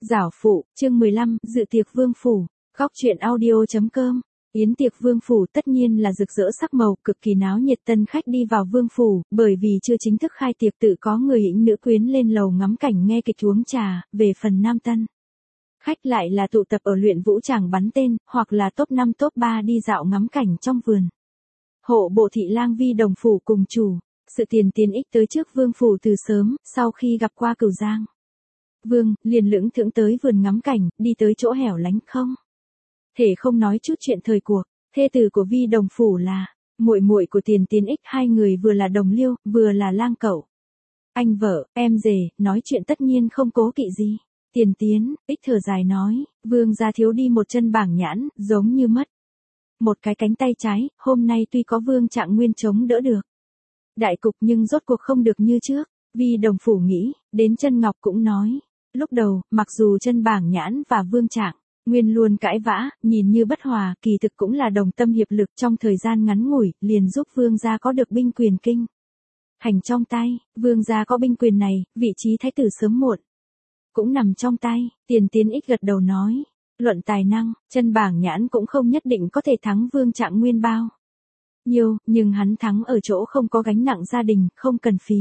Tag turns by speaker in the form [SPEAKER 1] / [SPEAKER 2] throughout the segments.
[SPEAKER 1] Giảo phụ, chương 15, dự tiệc vương phủ. Góc truyện audio.com. Yến tiệc vương phủ tất nhiên là rực rỡ sắc màu, cực kỳ náo nhiệt. Tân khách đi vào vương phủ, bởi vì chưa chính thức khai tiệc tự có người hĩnh nữ quyến lên lầu ngắm cảnh nghe kịch uống trà. Về phần nam tân khách lại là tụ tập ở luyện vũ tràng bắn tên, hoặc là top 5 top 3 đi dạo ngắm cảnh trong vườn. Hộ bộ thị lang Vi Đồng phủ cùng chủ, sự tiền ích tới trước vương phủ từ sớm, sau khi gặp qua Cửu Giang Vương, liền lững thững tới vườn ngắm cảnh, đi tới chỗ hẻo lánh không thể không nói chút chuyện thời cuộc. Thê tử của Vi Đồng phủ là muội muội của tiền ích, hai người vừa là đồng liêu, vừa là lang cẩu. Anh vợ, em rể, nói chuyện tất nhiên không cố kỵ gì. Tiền ích thở dài nói, vương gia thiếu đi một chân bảng nhãn, giống như mất một cái cánh tay trái, hôm nay tuy có vương Trạng Nguyên chống đỡ được đại cục nhưng rốt cuộc không được như trước. Vi Đồng phủ nghĩ, đến Chân Ngọc cũng nói, lúc đầu, mặc dù Chân Bảng Nhãn và Vương Trạng Nguyên luôn cãi vã, nhìn như bất hòa, kỳ thực cũng là đồng tâm hiệp lực, trong thời gian ngắn ngủi, liền giúp vương gia có được binh quyền kinh hành trong tay. Vương gia có binh quyền này, vị trí thái tử sớm muộn cũng nằm trong tay. Tiền ích gật đầu nói, luận tài năng, Chân Bảng Nhãn cũng không nhất định có thể thắng Vương Trạng Nguyên bao nhiêu, nhưng hắn thắng ở chỗ không có gánh nặng gia đình, không cần phí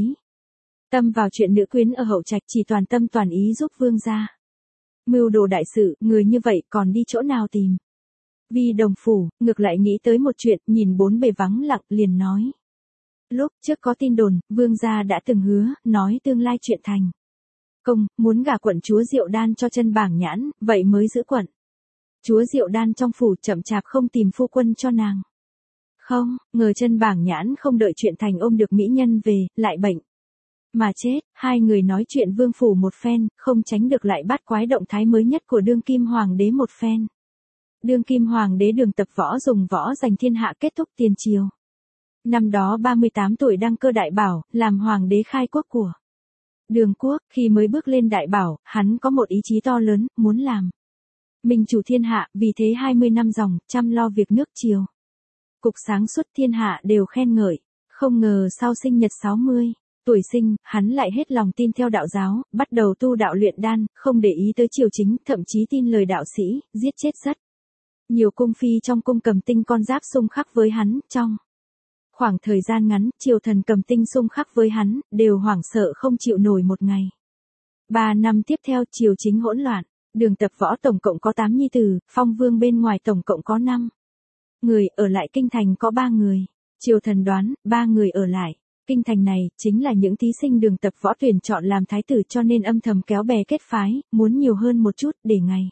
[SPEAKER 1] tâm vào chuyện nữ quyến ở hậu trạch, chỉ toàn tâm toàn ý giúp vương gia mưu đồ đại sự. Người như vậy còn đi chỗ nào tìm. Vi Đồng phủ ngược lại nghĩ tới một chuyện, nhìn bốn bề vắng lặng, liền nói, lúc trước có tin đồn vương gia đã từng hứa, nói tương lai chuyện thành công, muốn gả quận chúa Diệu Đan cho Chân Bảng Nhãn, vậy mới giữ quận chúa Diệu Đan trong phủ, chậm chạp không tìm phu quân cho nàng. Không ngờ Chân Bảng Nhãn không đợi chuyện thành ôm được mỹ nhân về, lại bệnh mà chết. Hai người nói chuyện vương phủ một phen, không tránh được lại bắt quái động thái mới nhất của đương kim hoàng đế một phen. Đương kim hoàng đế Đường Tập Võ dùng võ giành thiên hạ kết thúc tiền triều. Năm đó 38 tuổi đăng cơ đại bảo, làm hoàng đế khai quốc của Đường quốc. Khi mới bước lên đại bảo, hắn có một ý chí to lớn, muốn làm minh chủ thiên hạ, vì thế 20 năm dòng, chăm lo việc nước triều. Cục sáng suốt, thiên hạ đều khen ngợi. Không ngờ sau sinh nhật 60 tuổi sinh, hắn lại hết lòng tin theo đạo giáo, bắt đầu tu đạo luyện đan, không để ý tới triều chính, thậm chí tin lời đạo sĩ, giết chết rất nhiều cung phi trong cung Cầm Tinh con giáp xung khắc với hắn. Trong khoảng thời gian ngắn, triều thần Cầm Tinh xung khắc với hắn, đều hoảng sợ không chịu nổi một ngày. 3 năm tiếp theo, triều chính hỗn loạn. Đường Tập Võ tổng cộng có 8 nhi tử, phong vương bên ngoài tổng cộng có 5 người, ở lại kinh thành có 3 người. Triều thần đoán, 3 người ở lại kinh thành này, chính là những thí sinh Đường Tập Võ tuyển chọn làm thái tử, cho nên âm thầm kéo bè kết phái, muốn nhiều hơn một chút, để ngày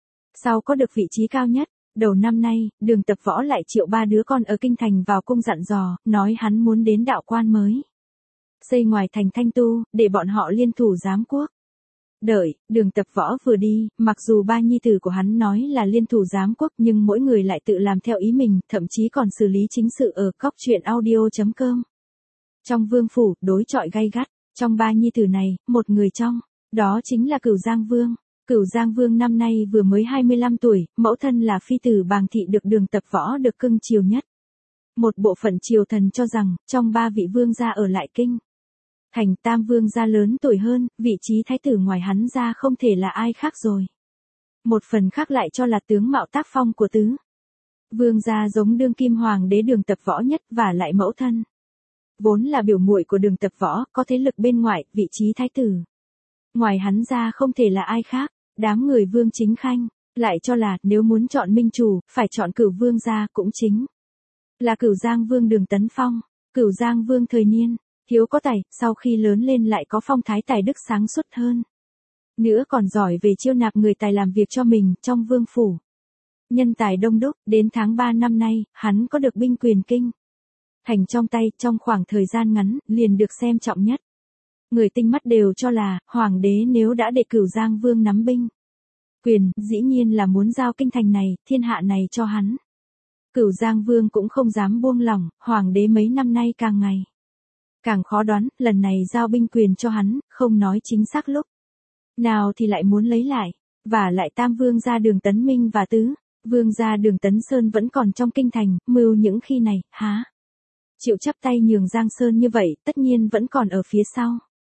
[SPEAKER 1] sau có được vị trí cao nhất. Đầu năm nay, Đường Tập Võ lại triệu 3 đứa con ở kinh thành vào cung dặn dò, nói hắn muốn đến đạo quan mới xây ngoài thành Thanh Tu, để bọn họ liên thủ giám quốc. Đợi, Đường Tập Võ vừa đi, mặc dù 3 nhi tử của hắn nói là liên thủ giám quốc, nhưng mỗi người lại tự làm theo ý mình, thậm chí còn xử lý chính sự ở góc truyện audio.com. Trong vương phủ, đối chọi gay gắt. Trong 3 nhi tử này, một người trong đó chính là Cửu Giang Vương. Cửu Giang Vương năm nay vừa mới 25 tuổi, mẫu thân là phi tử Bàng Thị được Đường Tập Võ được cưng chiều nhất. Một bộ phận triều thần cho rằng, trong 3 vị vương gia ở lại kinh thành, Tam Vương gia lớn tuổi hơn, vị trí thái tử ngoài hắn ra không thể là ai khác rồi. Một phần khác lại cho là tướng mạo tác phong của tứ vương gia giống đương kim hoàng đế Đường Tập Võ nhất, và lại mẫu thân vốn là biểu muội của Đường Tập Võ, có thế lực bên ngoài, vị trí thái tử ngoài hắn ra không thể là ai khác. Đám người Vương Chính Khanh lại cho là, nếu muốn chọn minh chủ, phải chọn Cửu Vương gia, cũng chính là Cửu Giang Vương Đường Tấn Phong. Cửu Giang Vương thời niên thiếu có tài, sau khi lớn lên lại có phong thái tài đức sáng suốt hơn nữa, còn giỏi về chiêu nạp người tài làm việc cho mình. Trong vương phủ nhân tài đông đúc, đến tháng 3 năm nay, hắn có được binh quyền kinh thành trong tay. Trong khoảng thời gian ngắn, liền được xem trọng nhất. Người tinh mắt đều cho là, hoàng đế nếu đã để Cửu Giang Vương nắm binh quyền, dĩ nhiên là muốn giao kinh thành này, thiên hạ này cho hắn. Cửu Giang Vương cũng không dám buông lỏng, hoàng đế mấy năm nay càng ngày càng khó đoán, lần này giao binh quyền cho hắn, không nói chính xác lúc nào thì lại muốn lấy lại. Và lại Tam Vương gia Đường Tấn Minh và Tứ Vương gia Đường Tấn Sơn vẫn còn trong kinh thành, mưu những khi này, há chịu chắp tay nhường Giang Sơn như vậy, tất nhiên vẫn còn ở phía sau.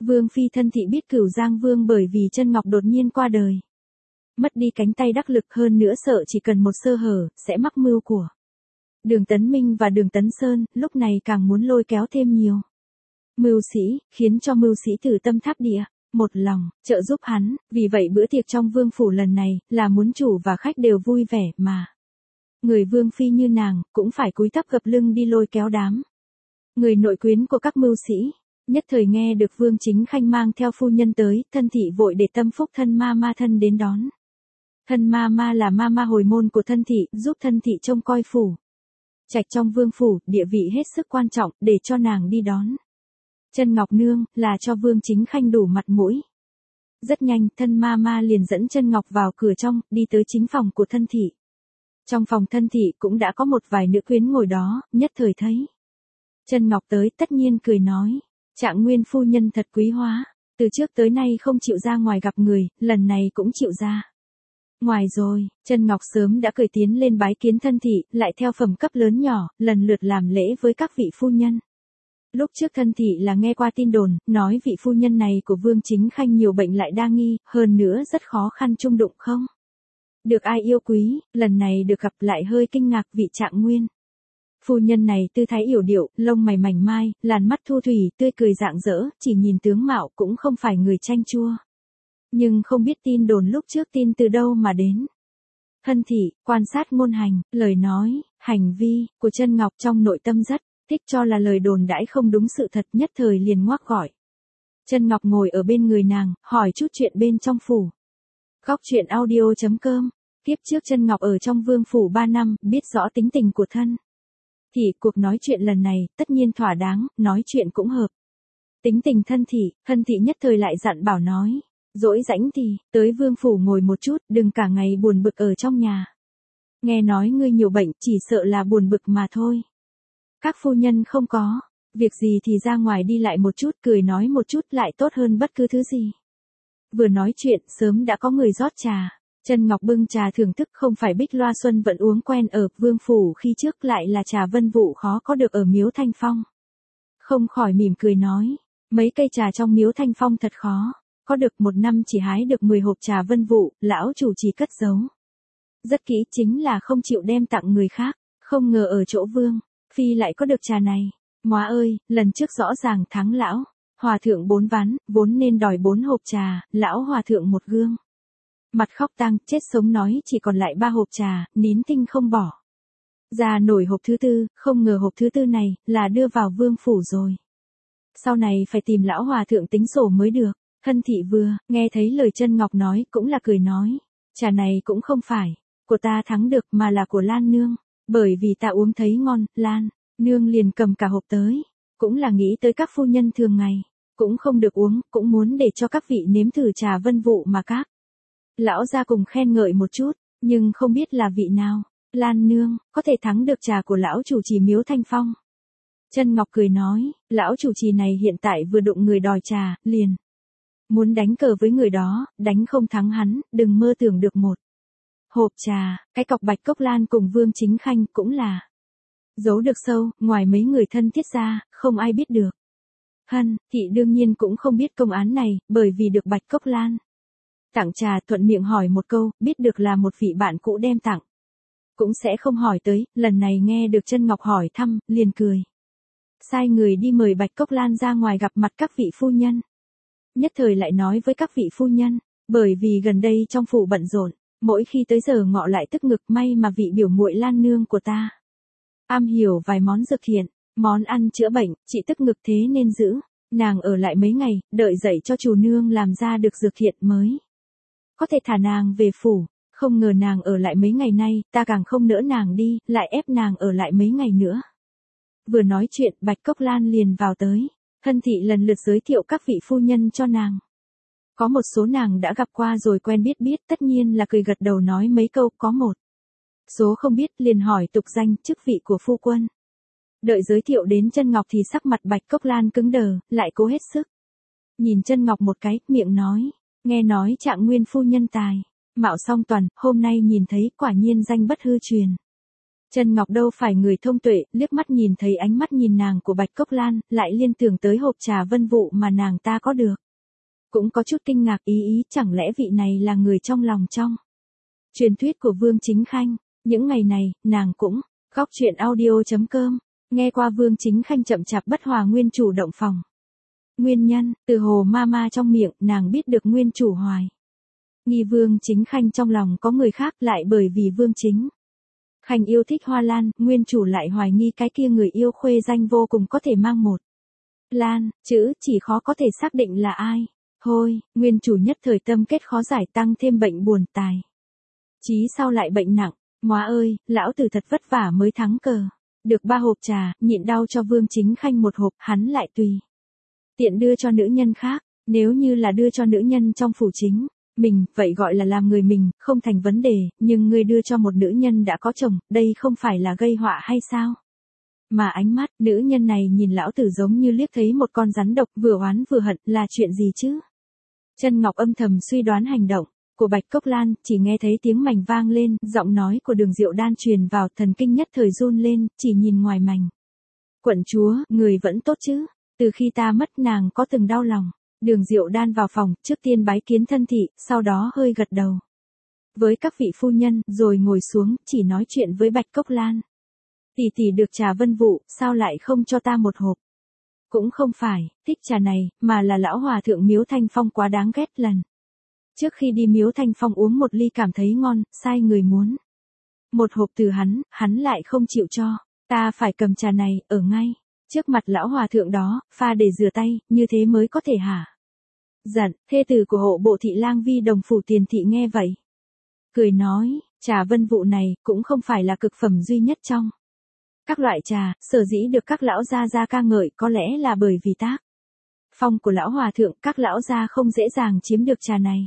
[SPEAKER 1] Vương phi Thân Thị biết Cửu Giang Vương bởi vì Chân Ngọc đột nhiên qua đời. Mất đi cánh tay đắc lực, hơn nữa sợ chỉ cần một sơ hở, sẽ mắc mưu của Đường Tấn Minh và Đường Tấn Sơn, lúc này càng muốn lôi kéo thêm nhiều mưu sĩ, khiến cho mưu sĩ từ tâm tháp địa, một lòng, trợ giúp hắn, vì vậy bữa tiệc trong vương phủ lần này, là muốn chủ và khách đều vui vẻ mà. Người vương phi như nàng, cũng phải cúi thấp gập lưng đi lôi kéo đám người nội quyến của các mưu sĩ. Nhất thời nghe được Vương Chính Khanh mang theo phu nhân tới, Thân Thị vội để tâm phúc thân ma ma thân đến đón. Thân ma ma là ma ma hồi môn của Thân Thị, giúp Thân Thị trông coi phủ trạch trong vương phủ, địa vị hết sức quan trọng, để cho nàng đi đón Chân Ngọc nương, là cho Vương Chính Khanh đủ mặt mũi. Rất nhanh, thân ma ma liền dẫn Chân Ngọc vào cửa trong, đi tới chính phòng của Thân Thị. Trong phòng Thân Thị cũng đã có một vài nữ quyến ngồi đó, nhất thời thấy Chân Ngọc tới, tất nhiên cười nói, Trạng Nguyên phu nhân thật quý hóa, từ trước tới nay không chịu ra ngoài gặp người, lần này cũng chịu ra ngoài rồi. Chân Ngọc sớm đã cười tiến lên bái kiến Thân Thị, lại theo phẩm cấp lớn nhỏ, lần lượt làm lễ với các vị phu nhân. Lúc trước Thân Thị là nghe qua tin đồn, nói vị phu nhân này của Vương Chính Khanh nhiều bệnh lại đa nghi, hơn nữa rất khó khăn chung đụng không được ai yêu quý, lần này được gặp lại hơi kinh ngạc vị Trạng Nguyên phu nhân này tư thái yểu điệu, lông mày mảnh mai, làn mắt thu thủy, tươi cười rạng rỡ, chỉ nhìn tướng mạo cũng không phải người chanh chua. Nhưng không biết tin đồn lúc trước tin từ đâu mà đến. Thân Thị, quan sát ngôn hành, lời nói, hành vi, của Chân Ngọc trong nội tâm rất thích cho là lời đồn đãi không đúng sự thật, nhất thời liền ngoác gọi. Chân Ngọc ngồi ở bên người nàng, hỏi chút chuyện bên trong phủ. Góc truyện audio.com. Tiếp trước Chân Ngọc ở trong vương phủ 3 năm, biết rõ tính tình của Thân Thị, cuộc nói chuyện lần này, tất nhiên thỏa đáng, nói chuyện cũng hợp tính tình Thân Thị nhất thời lại dặn bảo nói, rỗi rãnh thì, tới vương phủ ngồi một chút, đừng cả ngày buồn bực ở trong nhà. Nghe nói ngươi nhiều bệnh, chỉ sợ là buồn bực mà thôi. Các phu nhân không có việc gì thì ra ngoài đi lại một chút, cười nói một chút lại tốt hơn bất cứ thứ gì. Vừa nói chuyện, sớm đã có người rót trà. Chân Ngọc bưng trà thưởng thức, không phải Bích Loa Xuân vẫn uống quen ở vương phủ khi trước, lại là trà Vân Vụ khó có được ở Miếu Thanh Phong. Không khỏi mỉm cười nói, mấy cây trà trong Miếu Thanh Phong thật khó có được, một năm chỉ hái được 10 hộp trà Vân Vụ, lão chủ trì cất giấu rất kỹ, chính là không chịu đem tặng người khác. Không ngờ ở chỗ Vương phi lại có được trà này. Móa ơi, lần trước rõ ràng thắng lão hòa thượng 4 ván, vốn nên đòi 4 hộp trà, lão hòa thượng một gương mặt khóc tang, chết sống nói chỉ còn lại 3 hộp trà, nín thinh không bỏ ra nổi hộp thứ tư. Không ngờ hộp thứ tư này là đưa vào vương phủ rồi, sau này phải tìm lão hòa thượng tính sổ mới được. Thân Thị vừa nghe thấy lời Chân Ngọc nói, cũng là cười nói, trà này cũng không phải của ta thắng được, mà là của Lan nương, bởi vì ta uống thấy ngon. Lan nương liền cầm cả hộp tới, cũng là nghĩ tới các phu nhân thường ngày cũng không được uống, cũng muốn để cho các vị nếm thử trà Vân Vụ mà các lão gia cùng khen ngợi một chút, nhưng không biết là vị nào. Lan nương có thể thắng được trà của lão chủ trì Miếu Thanh Phong. Chân Ngọc cười nói, lão chủ trì này hiện tại vừa đụng người đòi trà, liền muốn đánh cờ với người đó, đánh không thắng hắn, đừng mơ tưởng được một hộp trà. Cái cọc Bạch Cốc Lan cùng Vương Chính Khanh cũng là giấu được sâu, ngoài mấy người thân thiết ra, không ai biết được. Thân Thị đương nhiên cũng không biết công án này, bởi vì được Bạch Cốc Lan tặng trà, thuận miệng hỏi một câu, biết được là một vị bạn cũ đem tặng, cũng sẽ không hỏi tới. Lần này nghe được Chân Ngọc hỏi thăm, liền cười, sai người đi mời Bạch Cốc Lan ra ngoài gặp mặt các vị phu nhân. Nhất thời lại nói với các vị phu nhân, bởi vì gần đây trong phủ bận rộn, mỗi khi tới giờ ngọ lại tức ngực, may mà vị biểu muội Lan nương của ta am hiểu vài món dược thiện, món ăn chữa bệnh, trị tức ngực, thế nên giữ nàng ở lại mấy ngày, đợi dậy cho chủ nương làm ra được dược thiện mới có thể thả nàng về phủ. Không ngờ nàng ở lại mấy ngày nay, ta càng không nỡ nàng đi, lại ép nàng ở lại mấy ngày nữa. Vừa nói chuyện, Bạch Cốc Lan liền vào tới. Thân Thị lần lượt giới thiệu các vị phu nhân cho nàng. Có một số nàng đã gặp qua rồi, quen biết, tất nhiên là cười gật đầu nói mấy câu. Có một số không biết, liền hỏi tục danh, chức vị của phu quân. Đợi giới thiệu đến Chân Ngọc thì sắc mặt Bạch Cốc Lan cứng đờ, lại cố hết sức nhìn Chân Ngọc một cái, miệng nói, nghe nói Trạng Nguyên phu nhân tài mạo song toàn, hôm nay nhìn thấy quả nhiên danh bất hư truyền. Chân Ngọc đâu phải người thông tuệ, liếc mắt nhìn thấy ánh mắt nhìn nàng của Bạch Cốc Lan, lại liên tưởng tới hộp trà Vân Vụ mà nàng ta có được. Cũng có chút kinh ngạc ý chẳng lẽ vị này là người trong lòng trong truyền thuyết của Vương Chính Khanh. Những ngày này, nàng cũng góc chuyện audio.com, nghe qua Vương Chính Khanh chậm chạp bất hòa nguyên chủ động phòng. Nguyên nhân, từ Hồ Mama trong miệng, nàng biết được nguyên chủ hoài nghi Vương Chính Khanh trong lòng có người khác, lại bởi vì Vương Chính Khanh yêu thích Hoa Lan, nguyên chủ lại hoài nghi cái kia người yêu khuê danh vô cùng có thể mang một Lan, chữ chỉ khó có thể xác định là ai. Thôi, nguyên chủ nhất thời tâm kết khó giải, tăng thêm bệnh buồn tài chí sau lại bệnh nặng. Móa ơi, lão tử thật vất vả mới thắng cờ. Được 3 hộp trà, nhịn đau cho Vương Chính Khanh một hộp, hắn lại tùy tiện đưa cho nữ nhân khác. Nếu như là đưa cho nữ nhân trong phủ chính mình, vậy gọi là làm người mình, không thành vấn đề, nhưng ngươi đưa cho một nữ nhân đã có chồng, đây không phải là gây họa hay sao? Mà ánh mắt, nữ nhân này nhìn lão tử giống như liếc thấy một con rắn độc, vừa oán vừa hận, là chuyện gì chứ? Chân Ngọc âm thầm suy đoán hành động của Bạch Cốc Lan, chỉ nghe thấy tiếng mảnh vang lên, giọng nói của Đường Diệu Đan truyền vào, thần kinh nhất thời run lên, chỉ nhìn ngoài mảnh. Quận chúa, người vẫn tốt chứ? Từ khi ta mất nàng có từng đau lòng. Đường Diệu Đan vào phòng, trước tiên bái kiến thân thị, sau đó hơi gật đầu với các vị phu nhân, rồi ngồi xuống, chỉ nói chuyện với Bạch Cốc Lan. Tỷ tỷ được trà Vân Vụ, sao lại không cho ta một hộp? Cũng không phải, thích trà này, mà là lão hòa thượng Miếu Thanh Phong quá đáng ghét lần. Trước khi đi Miếu Thanh Phong uống một ly cảm thấy ngon, sai người muốn một hộp từ hắn lại không chịu cho. Ta phải cầm trà này, ở ngay trước mặt lão hòa thượng đó, pha để rửa tay, như thế mới có thể hả giận. Thê tử của hộ bộ thị lang Vi Đồng phủ Tiền thị nghe vậy, cười nói, trà Vân Vụ này, cũng không phải là cực phẩm duy nhất trong các loại trà, sở dĩ được các lão gia ca ngợi, có lẽ là bởi vì tác phong của lão hòa thượng, các lão gia không dễ dàng chiếm được trà này,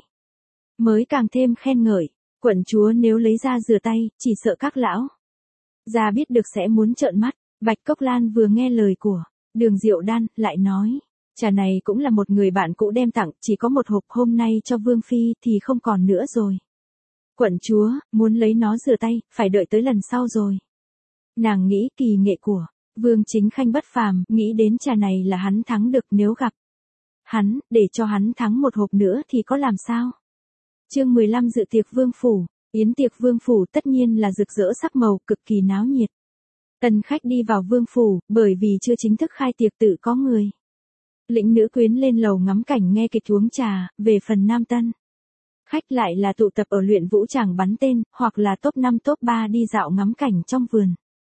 [SPEAKER 1] mới càng thêm khen ngợi. Quận chúa nếu lấy ra rửa tay, chỉ sợ các lão gia biết được sẽ muốn trợn mắt. Bạch Cốc Lan vừa nghe lời của Đường Diệu Đan, lại nói, trà này cũng là một người bạn cũ đem tặng, chỉ có một hộp, hôm nay cho Vương Phi thì không còn nữa rồi. Quận chúa, muốn lấy nó rửa tay, phải đợi tới lần sau rồi. Nàng nghĩ kỳ nghệ của Vương Chính Khanh bất phàm, nghĩ đến trà này là hắn thắng được, nếu gặp hắn, để cho hắn thắng một hộp nữa thì có làm sao. Chương 15 dự tiệc Vương phủ. Yến tiệc Vương phủ tất nhiên là rực rỡ sắc màu, cực kỳ náo nhiệt. Tân khách đi vào Vương phủ, bởi vì chưa chính thức khai tiệc tự có người lĩnh nữ quyến lên lầu ngắm cảnh nghe kịch uống trà. Về phần nam tân khách lại là tụ tập ở luyện vũ tràng bắn tên, hoặc là top 5 top 3 đi dạo ngắm cảnh trong vườn.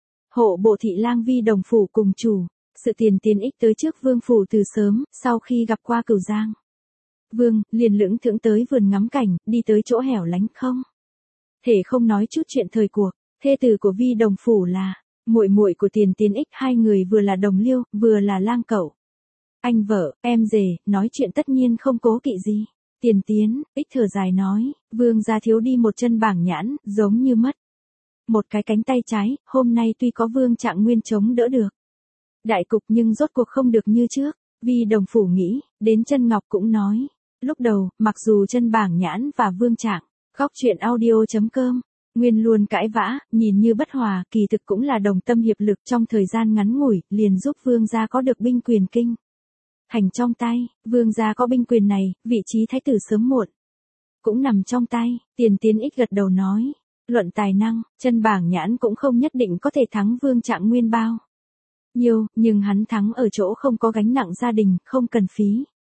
[SPEAKER 1] Hộ bộ thị lang Vi Đồng phủ cùng chủ sự tiền ích tới trước Vương phủ từ sớm, sau khi gặp qua Cửu Giang Vương, liền lững thững tới vườn ngắm cảnh, đi tới chỗ hẻo lánh không thể không nói chút chuyện thời cuộc. Thê tử của Vi Đồng phủ là muội muội của tiền ích, hai người vừa là đồng liêu, vừa là lang cẩu. Anh vợ, em rể, nói chuyện tất nhiên không cố kỵ gì. Tiền ích thở dài nói, Vương gia thiếu đi một chân bảng nhãn, giống như mất một cái cánh tay trái, hôm nay tuy có Vương Trạng Nguyên chống đỡ được đại cục, nhưng rốt cuộc không được như trước. Vi Đồng phủ nghĩ, đến Chân Ngọc cũng nói, lúc đầu, mặc dù chân bảng nhãn và Vương Trạng, góc chuyện audio.com, Nguyên luôn cãi vã, nhìn như bất hòa, kỳ thực cũng là đồng tâm hiệp lực, trong thời gian ngắn ngủi, liền giúp Vương gia có được binh quyền kinh thành trong tay. Vương gia có binh quyền này, vị trí thái tử sớm muộn cũng nằm trong tay. Tiền ích gật đầu nói, luận tài năng, chân bảng nhãn cũng không nhất định có thể thắng Vương Trạng Nguyên bao nhiêu, nhưng hắn thắng ở chỗ không có gánh nặng gia đình, không cần phí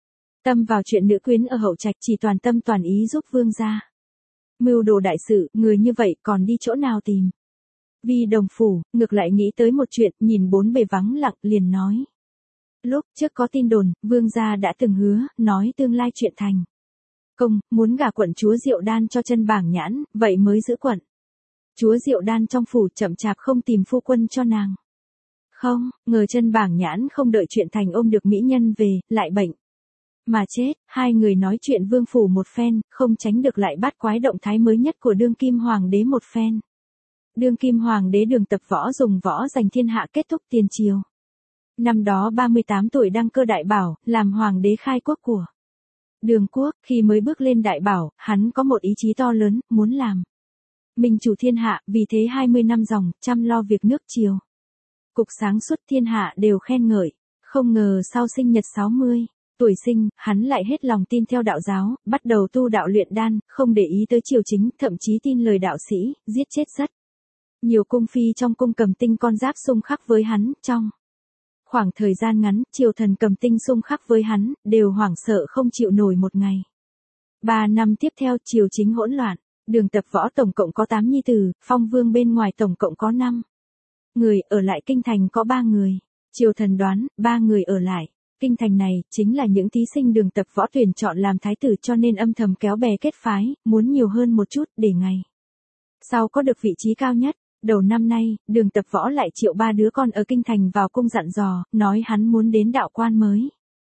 [SPEAKER 1] tâm vào chuyện nữ quyến ở hậu trạch, chỉ toàn tâm toàn ý giúp Vương gia mưu đồ đại sự. Người như vậy còn đi chỗ nào tìm. Vi Đồng phủ ngược lại nghĩ tới một chuyện, nhìn bốn bề vắng lặng, liền nói, lúc trước có tin đồn, Vương gia đã từng hứa, nói tương lai chuyện thành công, muốn gả quận chúa Diệu Đan cho chân bảng nhãn, vậy mới giữ quận chúa Diệu Đan trong phủ, chậm chạp không tìm phu quân cho nàng. Không ngờ chân bảng nhãn không đợi chuyện thành, ôm được mỹ nhân về, lại bệnh mà chết. Hai người nói chuyện Vương phủ một phen, không tránh được lại bắt quái động thái mới nhất của đương kim hoàng đế một phen. Đương kim hoàng đế Đường Tập Võ dùng võ giành thiên hạ kết thúc tiền triều. Năm đó 38 tuổi đăng cơ đại bảo, làm hoàng đế khai quốc của Đường quốc. Khi mới bước lên đại bảo, hắn có một ý chí to lớn, muốn làm Minh chủ thiên hạ, vì thế 20 năm dòng, chăm lo việc nước triều. Cục sáng suốt thiên hạ đều khen ngợi. Không ngờ sau sinh nhật 60 tuổi sinh, hắn lại hết lòng tin theo đạo giáo, bắt đầu tu đạo luyện đan, không để ý tới triều chính, thậm chí tin lời đạo sĩ, giết chết rất nhiều cung phi trong cung Cầm Tinh con giáp xung khắc với hắn. Trong khoảng thời gian ngắn, triều thần Cầm Tinh xung khắc với hắn, đều hoảng sợ không chịu nổi một ngày. 3 năm tiếp theo, triều chính hỗn loạn. Đường Tập Võ tổng cộng có 8 nhi tử, Phong Vương bên ngoài tổng cộng có 5 người, ở lại kinh thành có 3 người. Triều thần đoán, 3 người ở lại kinh thành này, chính là những thí sinh Đường Tập Võ tuyển chọn làm thái tử, cho nên âm thầm kéo bè kết phái, muốn nhiều hơn một chút, để ngày sau có được vị trí cao nhất. Đầu năm nay, Đường Tập Võ lại triệu 3 đứa con ở kinh thành vào cung dặn dò, nói hắn muốn đến đạo quan mới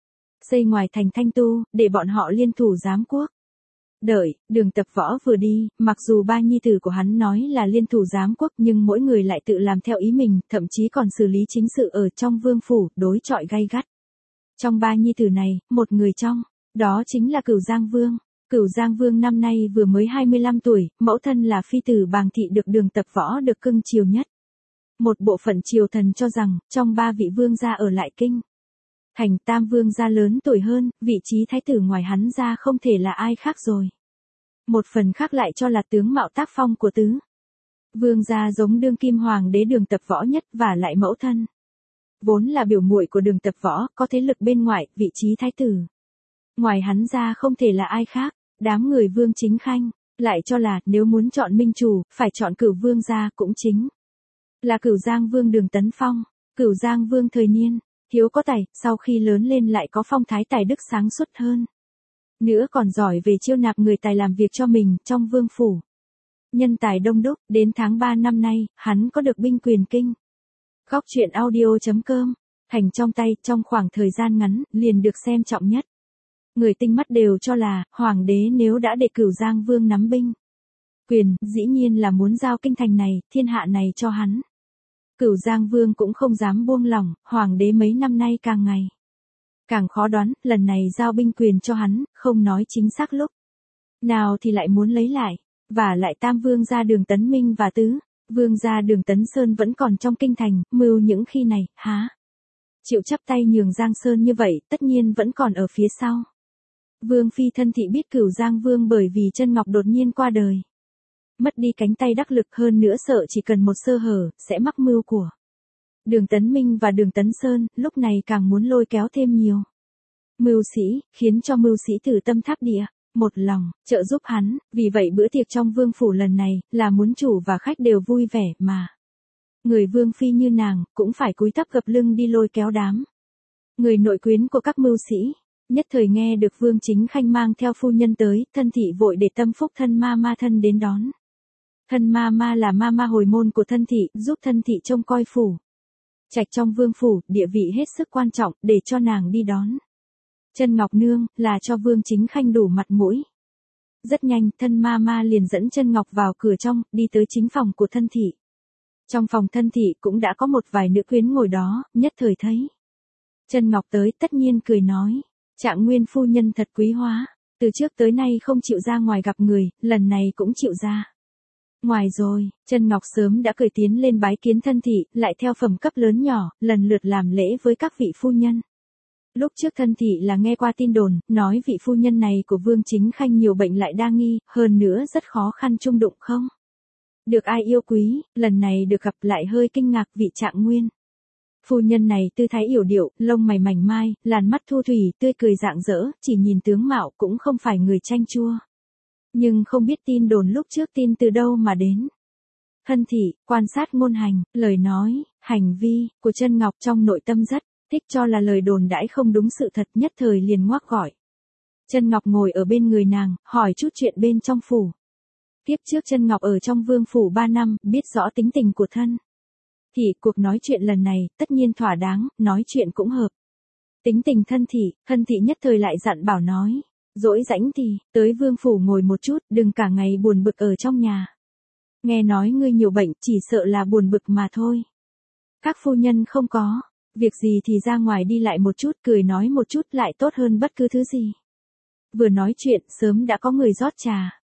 [SPEAKER 1] xây ngoài thành Thanh Tu, để bọn họ liên thủ giám quốc. Đợi, Đường Tập Võ vừa đi, mặc dù 3 nhi tử của hắn nói là liên thủ giám quốc, nhưng mỗi người lại tự làm theo ý mình, thậm chí còn xử lý chính sự ở trong vương phủ, đối chọi gay gắt. Trong 3 nhi tử này, một người trong đó chính là Cửu Giang Vương. Cửu Giang Vương năm nay vừa mới 25 tuổi, mẫu thân là phi tử Bàng Thị được Đường Tập Võ được cưng chiều nhất. Một bộ phận triều thần cho rằng, trong 3 vị vương gia ở lại kinh thành, Tam Vương gia lớn tuổi hơn, vị trí thái tử ngoài hắn ra không thể là ai khác rồi. Một phần khác lại cho là tướng mạo tác phong của tứ vương gia giống đương kim hoàng đế Đường Tập Võ nhất, và lại mẫu thân vốn là biểu muội của Đường Tập Võ, có thế lực bên ngoài, vị trí thái tử ngoài hắn ra không thể là ai khác. Đám người Vương Chính Khanh lại cho là nếu muốn chọn minh chủ, phải chọn Cửu Vương gia, cũng chính là Cửu Giang Vương Đường Tấn Phong. Cửu Giang Vương thời niên thiếu có tài, sau khi lớn lên lại có phong thái tài đức sáng suốt hơn nữa, còn giỏi về chiêu nạp người tài làm việc cho mình. Trong vương phủ nhân tài đông đúc, đến tháng 3 năm nay, hắn có được binh quyền kinh. Góc truyện audio.com thành trong tay, trong khoảng thời gian ngắn, liền được xem trọng nhất. Người tinh mắt đều cho là, hoàng đế nếu đã để Cửu Giang Vương nắm binh quyền, dĩ nhiên là muốn giao kinh thành này, thiên hạ này cho hắn. Cửu Giang Vương cũng không dám buông lỏng, hoàng đế mấy năm nay càng ngày càng khó đoán, lần này giao binh quyền cho hắn, không nói chính xác lúc nào thì lại muốn lấy lại. Và lại Tam Vương gia Đường Tấn Minh và Tứ Vương gia Đường Tấn Sơn vẫn còn trong kinh thành, mưu những khi này, há chịu chắp tay nhường Giang Sơn như vậy, tất nhiên vẫn còn ở phía sau. Vương phi Thân Thị biết Cửu Giang Vương bởi vì Chân Ngọc đột nhiên qua đời, mất đi cánh tay đắc lực, hơn nữa sợ chỉ cần một sơ hở, sẽ mắc mưu của Đường Tấn Minh và Đường Tấn Sơn, lúc này càng muốn lôi kéo thêm nhiều mưu sĩ, khiến cho mưu sĩ tử tâm tháp địa, một lòng trợ giúp hắn. Vì vậy bữa tiệc trong vương phủ lần này, là muốn chủ và khách đều vui vẻ, mà người vương phi như nàng, cũng phải cúi thấp gập lưng đi lôi kéo đám người nội quyến của các mưu sĩ. Nhất thời nghe được Vương Chính Khanh mang theo phu nhân tới, Thân Thị vội để tâm phúc Thân Ma Ma thân đến đón. Thân Ma Ma là ma ma hồi môn của Thân Thị, giúp Thân Thị trông coi phủ trạch trong vương phủ, địa vị hết sức quan trọng, để cho nàng đi đón Chân Ngọc nương, là cho Vương Chính Khanh đủ mặt mũi. Rất nhanh, Thân Ma Ma liền dẫn Chân Ngọc vào cửa trong, đi tới chính phòng của Thân Thị. Trong phòng Thân Thị cũng đã có một vài nữ quyến ngồi đó, nhất thời thấy Chân Ngọc tới, tất nhiên cười nói: Trạng Nguyên phu nhân thật quý hóa, từ trước tới nay không chịu ra ngoài gặp người, lần này cũng chịu ra ngoài rồi. Chân Ngọc sớm đã cười tiến lên bái kiến Thân Thị, lại theo phẩm cấp lớn nhỏ, lần lượt làm lễ với các vị phu nhân. Lúc trước Thân Thị là nghe qua tin đồn, nói vị phu nhân này của Vương Chính Khanh nhiều bệnh lại đa nghi, hơn nữa rất khó khăn chung đụng không được ai yêu quý, lần này được gặp lại hơi kinh ngạc. Vị Trạng Nguyên phu nhân này tư thái yểu điệu, lông mày mảnh mai, làn mắt thu thủy, tươi cười rạng rỡ, chỉ nhìn tướng mạo cũng không phải người chanh chua. Nhưng không biết tin đồn lúc trước tin từ đâu mà đến. Thân Thị quan sát ngôn hành, lời nói, hành vi của Chân Ngọc, trong nội tâm rất thích cho là lời đồn đãi không đúng sự thật, nhất thời liền ngoác gọi Chân Ngọc ngồi ở bên người nàng, hỏi chút chuyện bên trong phủ. Tiếp trước Chân Ngọc ở trong vương phủ 3 năm, biết rõ tính tình của Thân Thị, cuộc nói chuyện lần này, tất nhiên thỏa đáng, nói chuyện cũng hợp tính tình Thân Thị nhất thời lại dặn bảo nói: Rỗi rãnh thì, tới vương phủ ngồi một chút, đừng cả ngày buồn bực ở trong nhà. Nghe nói ngươi nhiều bệnh, chỉ sợ là buồn bực mà thôi. Các phu nhân không có việc gì thì ra ngoài đi lại một chút, cười nói một chút lại tốt hơn bất cứ thứ gì. Vừa nói chuyện, sớm đã có người rót trà.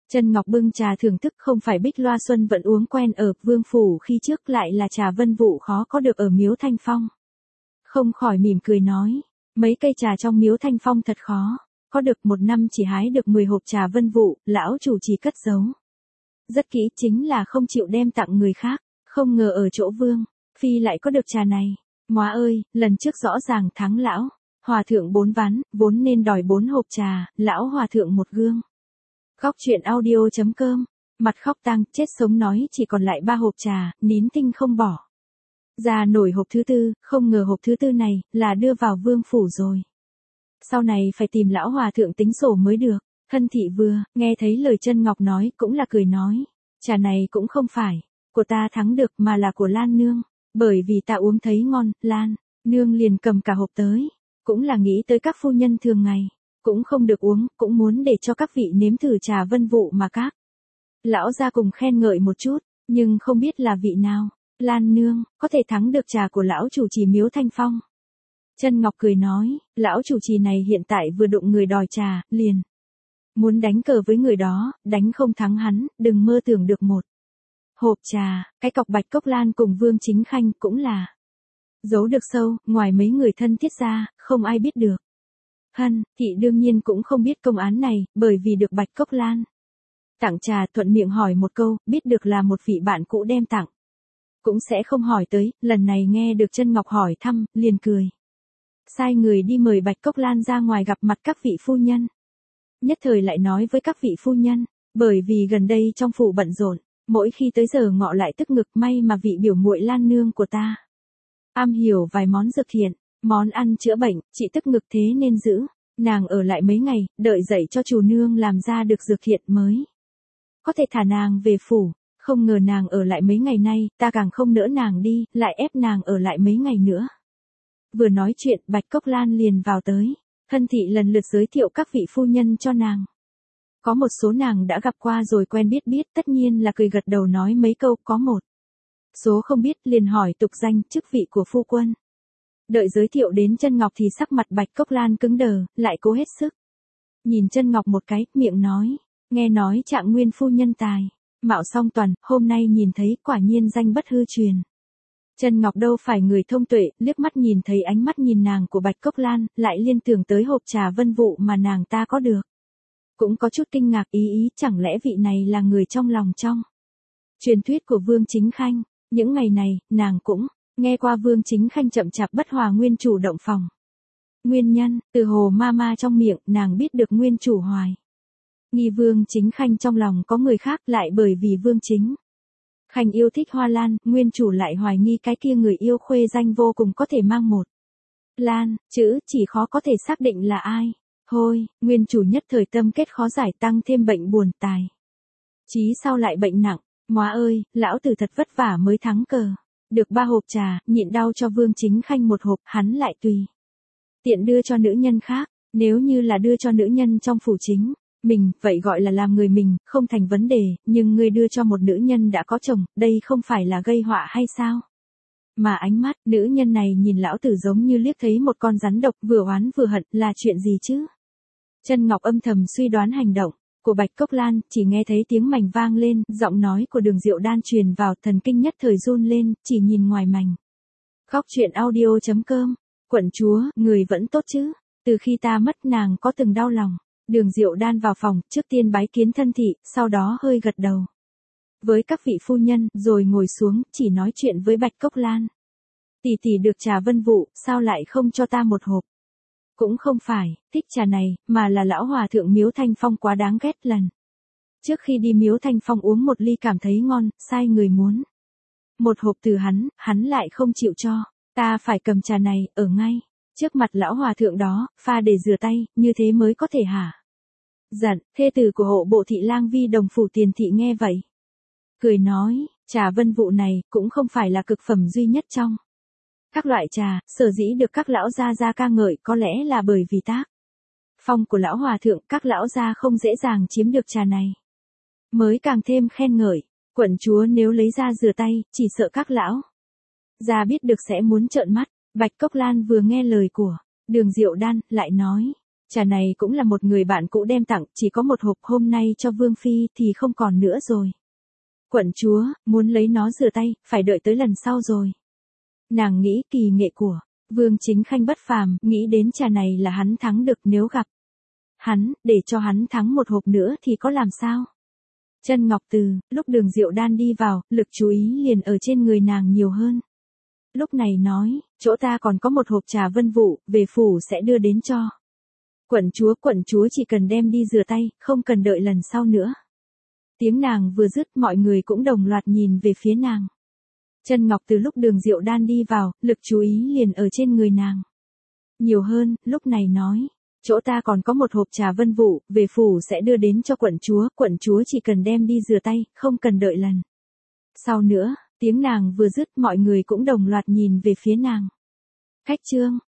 [SPEAKER 1] Chân Ngọc bưng trà thưởng thức, không phải Bích Loa Xuân vẫn uống quen ở Vương Phủ khi trước, lại là trà Vân Vụ khó có được ở Miếu Thanh Phong. Không khỏi mỉm cười nói, mấy cây trà trong Miếu Thanh Phong thật khó, có được một năm chỉ hái được 10 hộp trà Vân Vụ, lão chủ trì cất giấu rất kỹ, chính là không chịu đem tặng người khác, không ngờ ở chỗ Vương Phi lại có được trà này. Móa ơi, lần trước rõ ràng thắng lão Hòa thượng 4 ván, vốn nên đòi 4 hộp trà, lão Hòa thượng một gương. Góc chuyện audio.com, mặt khóc tang, chết sống nói chỉ còn lại 3 hộp trà, nín tinh không bỏ. Ra nổi hộp thứ tư, không ngờ hộp thứ tư này, là đưa vào Vương Phủ rồi. Sau này phải tìm lão Hòa thượng tính sổ mới được. Thân thị vừa, nghe thấy lời Chân Ngọc nói, cũng là cười nói, trà này cũng không phải của ta thắng được mà là của Lan Nương, bởi vì ta uống thấy ngon, Lan Nương liền cầm cả hộp tới, cũng là nghĩ tới các phu nhân thường ngày, cũng không được uống, cũng muốn để cho các vị nếm thử trà Vân Vụ mà các lão gia cùng khen ngợi một chút, nhưng không biết là vị nào, Lan Nương, có thể thắng được trà của lão chủ trì Miếu Thanh Phong. Chân Ngọc cười nói, lão chủ trì này hiện tại vừa đụng người đòi trà, liền muốn đánh cờ với người đó, đánh không thắng hắn, đừng mơ tưởng được một hộp trà. Cái cọc Bạch Cốc Lan cùng Vương Chính Khanh cũng là giấu được sâu, ngoài mấy người thân thiết ra, không ai biết được. Hân thị đương nhiên cũng không biết công án này, bởi vì được Bạch Cốc Lan tặng trà, thuận miệng hỏi một câu, biết được là một vị bạn cũ đem tặng, cũng sẽ không hỏi tới. Lần này nghe được Chân Ngọc hỏi thăm, liền cười, sai người đi mời Bạch Cốc Lan ra ngoài gặp mặt các vị phu nhân. Nhất thời lại nói với các vị phu nhân, bởi vì gần đây trong phủ bận rộn, mỗi khi tới giờ ngọ lại tức ngực, may mà vị biểu muội Lan Nương của ta am hiểu vài món dược thiện, món ăn chữa bệnh, trị tức ngực, thế nên giữ nàng ở lại mấy ngày, đợi dậy cho chủ nương làm ra được dược thiện mới có thể thả nàng về phủ. Không ngờ nàng ở lại mấy ngày nay, ta càng không nỡ nàng đi, lại ép nàng ở lại mấy ngày nữa. Vừa nói chuyện, Bạch Cốc Lan liền vào tới. Hân thị lần lượt giới thiệu các vị phu nhân cho nàng. Có một số nàng đã gặp qua rồi, quen biết, tất nhiên là cười gật đầu nói mấy câu, có một số không biết, liền hỏi tục danh, chức vị của phu quân. Đợi giới thiệu đến Chân Ngọc thì sắc mặt Bạch Cốc Lan cứng đờ, lại cố hết sức nhìn Chân Ngọc một cái, miệng nói, nghe nói Trạng Nguyên phu nhân tài mạo song toàn, hôm nay nhìn thấy, quả nhiên danh bất hư truyền. Chân Ngọc đâu phải người thông tuệ, liếc mắt nhìn thấy ánh mắt nhìn nàng của Bạch Cốc Lan, lại liên tưởng tới hộp trà Vân Vụ mà nàng ta có được. Cũng có chút kinh ngạc, ý chẳng lẽ vị này là người trong lòng trong truyền thuyết của Vương Chính Khanh. Những ngày này, nàng cũng nghe qua Vương Chính Khanh chậm chạp bất hòa nguyên chủ động phòng. Nguyên nhân, từ Hồ Mama trong miệng, nàng biết được nguyên chủ hoài nghi Vương Chính Khanh trong lòng có người khác, lại bởi vì Vương Chính Khanh yêu thích Hoa Lan, nguyên chủ lại hoài nghi cái kia người yêu khuê danh vô cùng có thể mang một Lan, chữ, chỉ khó có thể xác định là ai. Thôi, nguyên chủ nhất thời tâm kết khó giải, tăng thêm bệnh buồn tài chí sau lại bệnh nặng. Móa ơi, lão tử thật vất vả mới thắng cờ, được 3 hộp trà, nhịn đau cho Vương Chính Khanh một hộp, hắn lại tùy tiện đưa cho nữ nhân khác. Nếu như là đưa cho nữ nhân trong phủ chính mình, vậy gọi là làm người mình, không thành vấn đề, nhưng ngươi đưa cho một nữ nhân đã có chồng, đây không phải là gây họa hay sao? Mà ánh mắt nữ nhân này nhìn lão tử giống như liếc thấy một con rắn độc, vừa oán vừa hận, là chuyện gì chứ? Chân Ngọc âm thầm suy đoán hành động của Bạch Cốc Lan, chỉ nghe thấy tiếng mảnh vang lên, giọng nói của Đường Diệu Đan truyền vào, thần kinh nhất thời run lên, chỉ nhìn ngoài mảnh. Góc chuyện audio.com, quận chúa, người vẫn tốt chứ? Từ khi ta mất nàng có từng đau lòng. Đường Diệu Đan vào phòng, trước tiên bái kiến thân thị, sau đó hơi gật đầu với các vị phu nhân, rồi ngồi xuống, chỉ nói chuyện với Bạch Cốc Lan. Tỷ tỷ được trà Vân Vụ, sao lại không cho ta một hộp? Cũng không phải thích trà này, mà là lão Hòa thượng Miếu Thanh Phong quá đáng ghét. Lần trước khi đi Miếu Thanh Phong uống một ly cảm thấy ngon, sai người muốn một hộp từ hắn lại không chịu cho. Ta phải cầm trà này, ở ngay trước mặt lão Hòa thượng đó, pha để rửa tay, như thế mới có thể hả giận. Thê tử của hộ bộ thị lang Vi Đồng phủ Tiền thị nghe vậy, cười nói, trà Vân Vụ này, cũng không phải là cực phẩm duy nhất trong các loại trà, sở dĩ được các lão gia ca ngợi, có lẽ là bởi vì tác phong của lão Hòa thượng, các lão gia không dễ dàng chiếm được trà này, mới càng thêm khen ngợi. Quận chúa nếu lấy ra rửa tay, chỉ sợ các lão gia biết được sẽ muốn trợn mắt. Bạch Cốc Lan vừa nghe lời của Đường Diệu Đan, lại nói, Trà này cũng là một người bạn cũ đem tặng, chỉ có một hộp hôm nay cho Vương Phi thì không còn nữa rồi. Quận chúa, muốn lấy nó rửa tay, phải đợi tới lần sau rồi. Nàng nghĩ kỳ nghệ của Vương Chính Khanh bất phàm, nghĩ đến trà này là hắn thắng được nếu gặp hắn, để cho hắn thắng một hộp nữa thì có làm sao? Chân Ngọc Từ, lúc Đường Diệu Đan đi vào, lực chú ý liền ở trên người nàng nhiều hơn. Lúc này nói, chỗ ta còn có một hộp trà vân vụ, về phủ sẽ đưa đến cho quận chúa chỉ cần đem đi rửa tay, không cần đợi lần sau nữa. Tiếng nàng vừa dứt, mọi người cũng đồng loạt nhìn về phía nàng. Chân Ngọc Từ lúc Đường Diệu Đan đi vào, lực chú ý liền ở trên người nàng nhiều hơn, lúc này nói, chỗ ta còn có một hộp trà vân vụ, về phủ sẽ đưa đến cho quận chúa chỉ cần đem đi rửa tay, không cần đợi lần sau nữa. Tiếng nàng vừa dứt, mọi người cũng đồng loạt nhìn về phía nàng. Khách trương,